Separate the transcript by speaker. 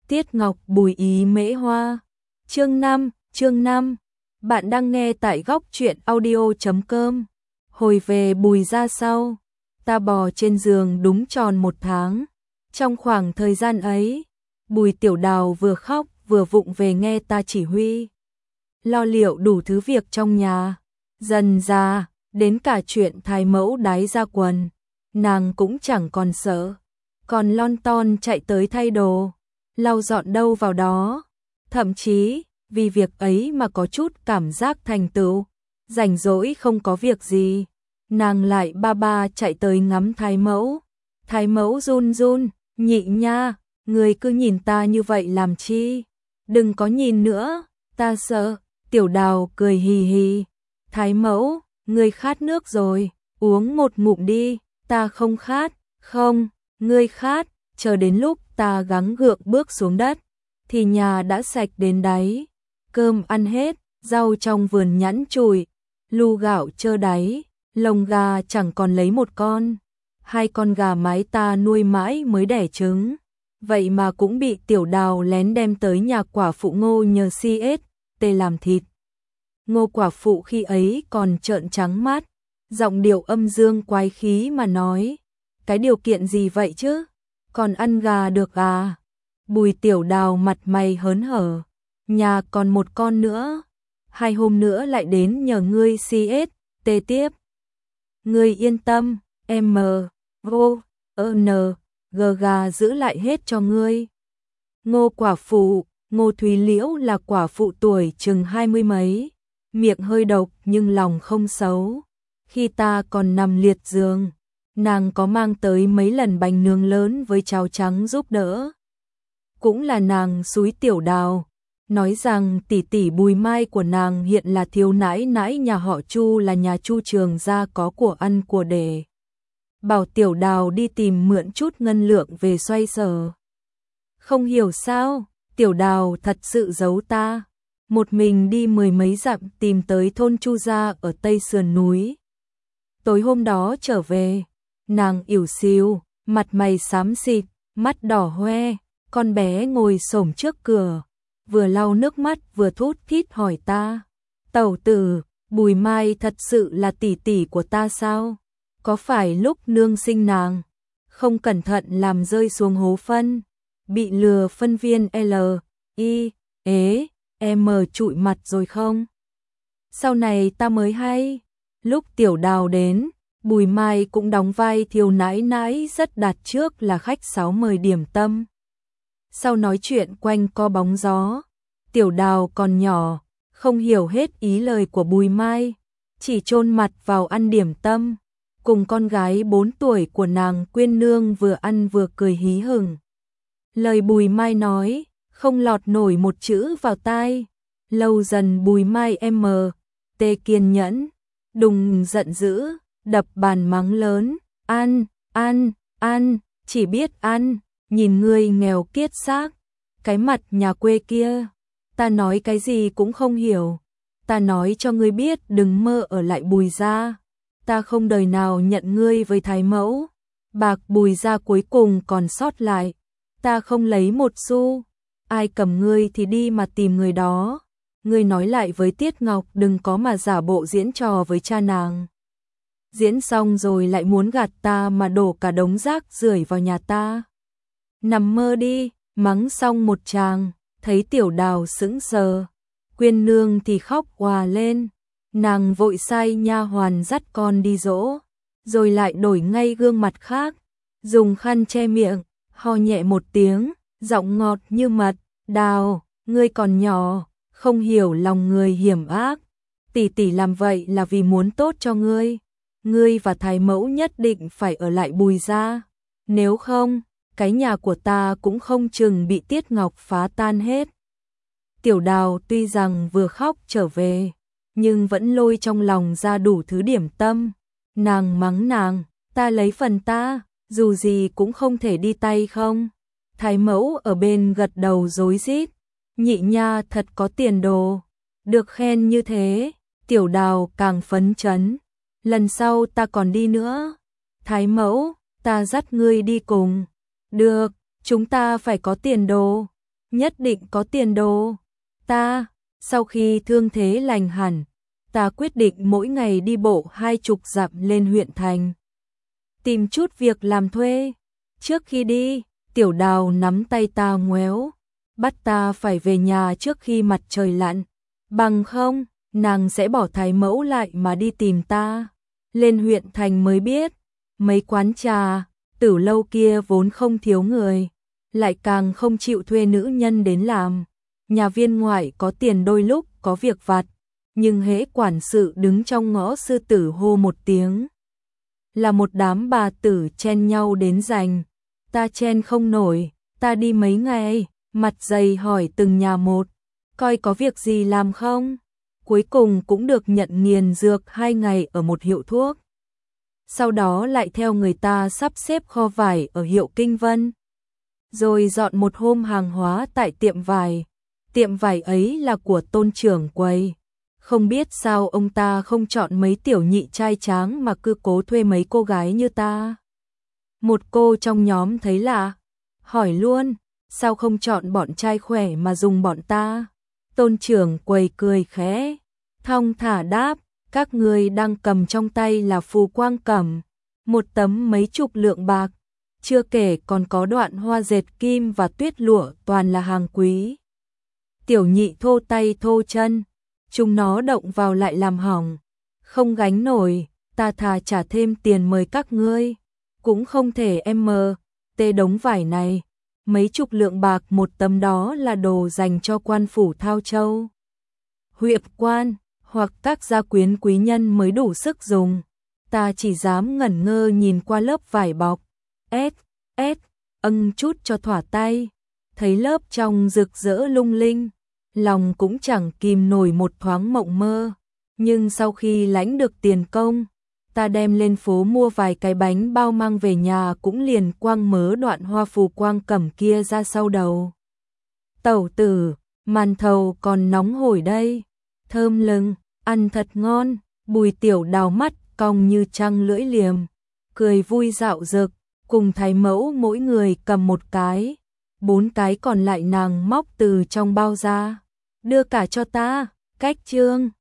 Speaker 1: Tiết Ngọc Bùi ý mễ hoa. Chương 5. Bạn đang nghe tại góc truyện audio.com. Hồi về Bùi ra sau, ta bò trên giường đúng tròn 1 tháng. Trong khoảng thời gian ấy, Bùi Tiểu Đào vừa khóc vừa vụng về nghe ta chỉ huy, lo liệu đủ thứ việc trong nhà. Dần ra, đến cả chuyện thái mẫu đái ra quần, nàng cũng chẳng còn sợ, còn lon ton chạy tới thay đồ, lau dọn đâu vào đó. Thậm chí, vì việc ấy mà có chút cảm giác thành tựu, rảnh rỗi không có việc gì, nàng lại ba chạy tới ngắm thái mẫu. Thái mẫu run run, nhị nha, người cứ nhìn ta như vậy làm chi? Đừng có nhìn nữa, ta sợ. Tiểu Đào cười hì hì. Thái mẫu, ngươi khát nước rồi, uống một ngụm đi. Ta không khát. Không, ngươi khát. Chờ đến lúc ta gắng gượng bước xuống đất, thì nhà đã sạch đến đáy. Cơm ăn hết, rau trong vườn nhẵn chùi, lu gạo trơ đáy, lồng gà chẳng còn lấy 1 con. 2 con gà mái ta nuôi mãi mới đẻ trứng, vậy mà cũng bị Tiểu Đào lén đem tới nhà quả phụ Ngô nhờ CST làm thịt. Ngô quả phụ khi ấy còn trợn trắng mắt, giọng điệu âm dương quái khí mà nói: cái điều kiện gì vậy chứ? Còn ăn gà được à? Bùi Tiểu Đào mặt mày hớn hở: nhà còn 1 con nữa, 2 hôm nữa lại đến nhờ ngươi CST tiếp. Ngươi yên tâm, em gà giữ lại hết cho ngươi. Ngô quả phụ, Ngô Thúy Liễu là quả phụ tuổi chừng 20 mấy, miệng hơi độc nhưng lòng không xấu. Khi ta còn nằm liệt giường, nàng có mang tới mấy lần bánh nướng lớn với cháo trắng giúp đỡ. Cũng là nàng xúi Tiểu Đào, nói rằng tỷ tỷ Bùi Mai của nàng hiện là thiếu nãi nãi nhà họ Chu, là nhà Chu Trường gia có của ăn của để. Bảo Tiểu Đào đi tìm mượn chút ngân lượng về xoay sở. Không hiểu sao, Tiểu Đào thật sự giấu ta. Một mình đi 10 mấy dặm tìm tới thôn Chu gia ở tây sườn núi. Tối hôm đó trở về, nàng ỉu xìu, mặt mày xám xịt, mắt đỏ hoe, con bé ngồi xổm trước cửa, vừa lau nước mắt vừa thút thít hỏi ta: tẩu tử, Bùi Mai thật sự là tỷ tỷ của ta sao? Có phải lúc nương sinh nàng, không cẩn thận làm rơi xuống hố phân, bị lừa phân viên M trụi mặt rồi không? Sau này ta mới hay, lúc Tiểu Đào đến, Bùi Mai cũng đóng vai thiếu nãi nãi rất đạt trước là khách sáo mời điểm tâm. Sau nói chuyện quanh co bóng gió, Tiểu Đào còn nhỏ, không hiểu hết ý lời của Bùi Mai, chỉ chôn mặt vào ăn điểm tâm, cùng con gái 4 tuổi của nàng Quyên Nương vừa ăn vừa cười hí hửng. Lời Bùi Mai nói, không lọt nổi một chữ vào tai. Lâu dần Bùi Mai kiên nhẫn, đùng giận dữ, đập bàn mắng lớn: ăn, chỉ biết ăn, nhìn ngươi nghèo kiết xác, cái mặt nhà quê kia. Ta nói cái gì cũng không hiểu. Ta nói cho ngươi biết đừng mơ ở lại Bùi gia. Ta không đời nào nhận ngươi với thái mẫu. Bạc Bùi gia cuối cùng còn sót lại, ta không lấy 1 xu. Ai cầm ngươi thì đi mà tìm người đó. Ngươi nói lại với Tiết Ngọc đừng có mà giả bộ diễn trò với cha nàng. Diễn xong rồi lại muốn gạt ta mà đổ cả đống rác rưởi vào nhà ta. Nằm mơ đi. Mắng xong một tràng, thấy Tiểu Đào sững sờ, Quyên Nương thì khóc òa lên. Nàng vội sai nha hoàn dắt con đi dỗ, rồi lại đổi ngay gương mặt khác, dùng khăn che miệng, ho nhẹ một tiếng, giọng ngọt như mật: Đào, ngươi còn nhỏ, không hiểu lòng người hiểm ác. Tỷ tỷ làm vậy là vì muốn tốt cho ngươi. Ngươi và thái mẫu nhất định phải ở lại Bùi gia, nếu không, cái nhà của ta cũng không chừng bị Tiết Ngọc phá tan hết. Tiểu Đào tuy rằng vừa khóc trở về, nhưng vẫn lôi trong lòng ra đủ thứ điểm tâm. Nàng mắng nàng: ta lấy phần ta, dù gì cũng không thể đi tay không. Thái mẫu ở bên gật đầu rối rít: nhị nha thật có tiền đồ. Được khen như thế, Tiểu Đào càng phấn chấn. Lần sau ta còn đi nữa. Thái mẫu, ta dắt ngươi đi cùng. Được, chúng ta phải có tiền đồ. nhất định có tiền đồ. Sau khi thương thế lành hẳn, ta quyết định mỗi ngày đi bộ 20 dặm lên huyện thành. Tìm chút việc làm thuê. Trước khi đi, Tiểu Đào nắm tay ta ngoéo, bắt ta phải về nhà trước khi mặt trời lặn. Bằng không, nàng sẽ bỏ Thái Mẫu lại mà đi tìm ta. Lên huyện thành mới biết, mấy quán trà, tử lâu kia vốn không thiếu người, lại càng không chịu thuê nữ nhân đến làm. Nhà viên ngoại có tiền đôi lúc có việc vặt, nhưng hễ quản sự đứng trong ngõ sư tử hô một tiếng, là một đám bà tử chen nhau đến giành. Ta chen không nổi, ta đi mấy ngày, mặt dày hỏi từng nhà một, coi có việc gì làm không. Cuối cùng cũng được nhận nghiền dược 2 ngày ở một hiệu thuốc. Sau đó lại theo người ta sắp xếp kho vải ở hiệu Kinh Vân. Rồi dọn một hôm hàng hóa tại tiệm vải. Tiệm vải ấy là của Tôn trưởng quầy. Không biết sao ông ta không chọn mấy tiểu nhị trai tráng mà cứ cố thuê mấy cô gái như ta. Một cô trong nhóm thấy lạ, hỏi luôn, sao không chọn bọn trai khỏe mà dùng bọn ta? Tôn trưởng quầy cười khẽ, thong thả đáp, các người đang cầm trong tay là phù quang cẩm, một tấm mấy chục lượng bạc, chưa kể còn có đoạn hoa dệt kim và tuyết lụa toàn là hàng quý. Tiểu nhị thô tay thô chân, chúng nó động vào lại làm hỏng, không gánh nổi, ta thà trả thêm tiền mời các ngươi, cũng không thể tê đống vải này, mấy chục lượng bạc một tấm đó là đồ dành cho quan phủ Thao Châu, huyện quan, hoặc các gia quyến quý nhân mới đủ sức dùng. Ta chỉ dám ngẩn ngơ nhìn qua lớp vải bọc, chút cho thỏa tay, thấy lớp trong rực rỡ lung linh, lòng cũng chẳng kìm nổi một thoáng mộng mơ. Nhưng sau khi lãnh được tiền công, ta đem lên phố mua vài cái bánh bao mang về nhà, cũng liền quăng mớ đoạn hoa phù quang cẩm kia ra sau đầu. Tẩu tử, màn thầu còn nóng hổi đây, thơm lừng, ăn thật ngon. Bùi Tiểu Đào mắt cong như trăng lưỡi liềm, cười vui dạo dực, cùng Thái Mẫu mỗi người cầm một cái, 4 cái còn lại nàng móc từ trong bao ra, đưa cả cho ta. Cách chương